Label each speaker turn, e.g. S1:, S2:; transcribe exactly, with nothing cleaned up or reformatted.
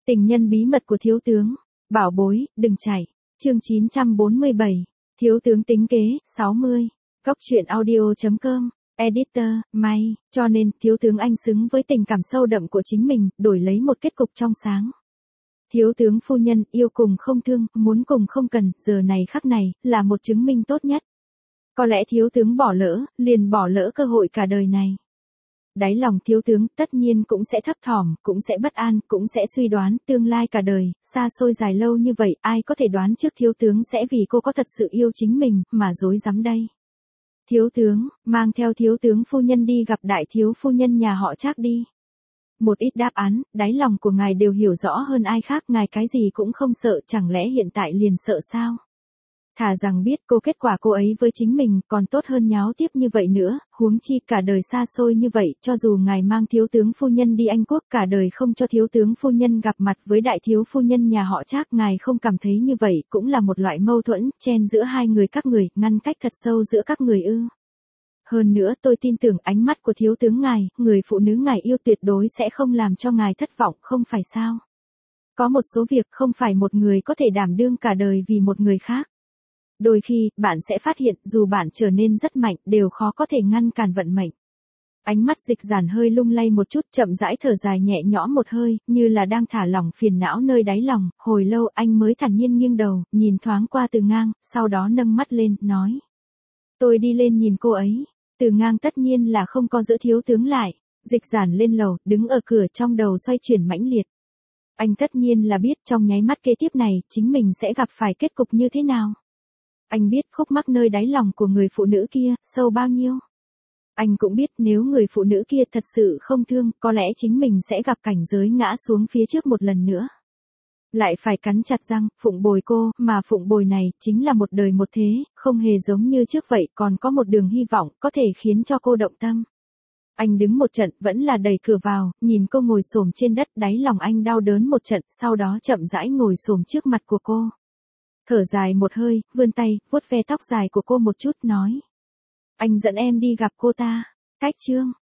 S1: Tình nhân bí mật của thiếu tướng. Bảo bối, đừng chạy. Chương chín trăm bốn mươi bảy. Thiếu tướng tính kế, sáu mươi. Cóc truyện audio chấm com. Editor, may, cho nên, thiếu tướng anh xứng với tình cảm sâu đậm của chính mình, đổi lấy một kết cục trong sáng. Thiếu tướng phu nhân, yêu cùng không thương, muốn cùng không cần, giờ này khắc này, là một chứng minh tốt nhất. Có lẽ thiếu tướng bỏ lỡ, liền bỏ lỡ cơ hội cả đời này. Đáy lòng thiếu tướng tất nhiên cũng sẽ thấp thỏm, cũng sẽ bất an, cũng sẽ suy đoán tương lai cả đời, xa xôi dài lâu như vậy, ai có thể đoán trước thiếu tướng sẽ vì cô có thật sự yêu chính mình, mà dối dám đây. Thiếu tướng, mang theo thiếu tướng phu nhân đi gặp đại thiếu phu nhân nhà họ Trác đi. Một ít đáp án, đáy lòng của ngài đều hiểu rõ hơn ai khác, ngài cái gì cũng không sợ, chẳng lẽ hiện tại liền sợ sao? Thà rằng biết cô kết quả cô ấy với chính mình còn tốt hơn nháo tiếp như vậy nữa, huống chi cả đời xa xôi như vậy, cho dù ngài mang thiếu tướng phu nhân đi Anh Quốc cả đời không cho thiếu tướng phu nhân gặp mặt với đại thiếu phu nhân nhà họ Trác, ngài không cảm thấy như vậy cũng là một loại mâu thuẫn, chen giữa hai người các người, ngăn cách thật sâu giữa các người ư. Hơn nữa tôi tin tưởng ánh mắt của thiếu tướng ngài, người phụ nữ ngài yêu tuyệt đối sẽ không làm cho ngài thất vọng, không phải sao? Có một số việc không phải một người có thể đảm đương cả đời vì một người khác. Đôi khi, bạn sẽ phát hiện, dù bạn trở nên rất mạnh, đều khó có thể ngăn cản vận mệnh. Ánh mắt Dịch Giản hơi lung lay một chút, chậm rãi thở dài nhẹ nhõm một hơi, như là đang thả lỏng phiền não nơi đáy lòng, hồi lâu anh mới thản nhiên nghiêng đầu, nhìn thoáng qua Từ Ngang, sau đó nâng mắt lên, nói. Tôi đi lên nhìn cô ấy. Từ Ngang tất nhiên là không có giữ thiếu tướng lại. Dịch Giản lên lầu, đứng ở cửa trong đầu xoay chuyển mãnh liệt. Anh tất nhiên là biết trong nháy mắt kế tiếp này, chính mình sẽ gặp phải kết cục như thế nào. Anh biết khúc mắc nơi đáy lòng của người phụ nữ kia, sâu bao nhiêu. Anh cũng biết nếu người phụ nữ kia thật sự không thương, có lẽ chính mình sẽ gặp cảnh giới ngã xuống phía trước một lần nữa. Lại phải cắn chặt răng, phụng bồi cô, mà phụng bồi này, chính là một đời một thế, không hề giống như trước vậy, còn có một đường hy vọng, có thể khiến cho cô động tâm. Anh đứng một trận, vẫn là đẩy cửa vào, nhìn cô ngồi xổm trên đất, đáy lòng anh đau đớn một trận, sau đó chậm rãi ngồi xổm trước mặt của cô. Thở dài một hơi, vươn tay, vuốt ve tóc dài của cô một chút, nói. Anh dẫn em đi gặp cô ta. Cách chương.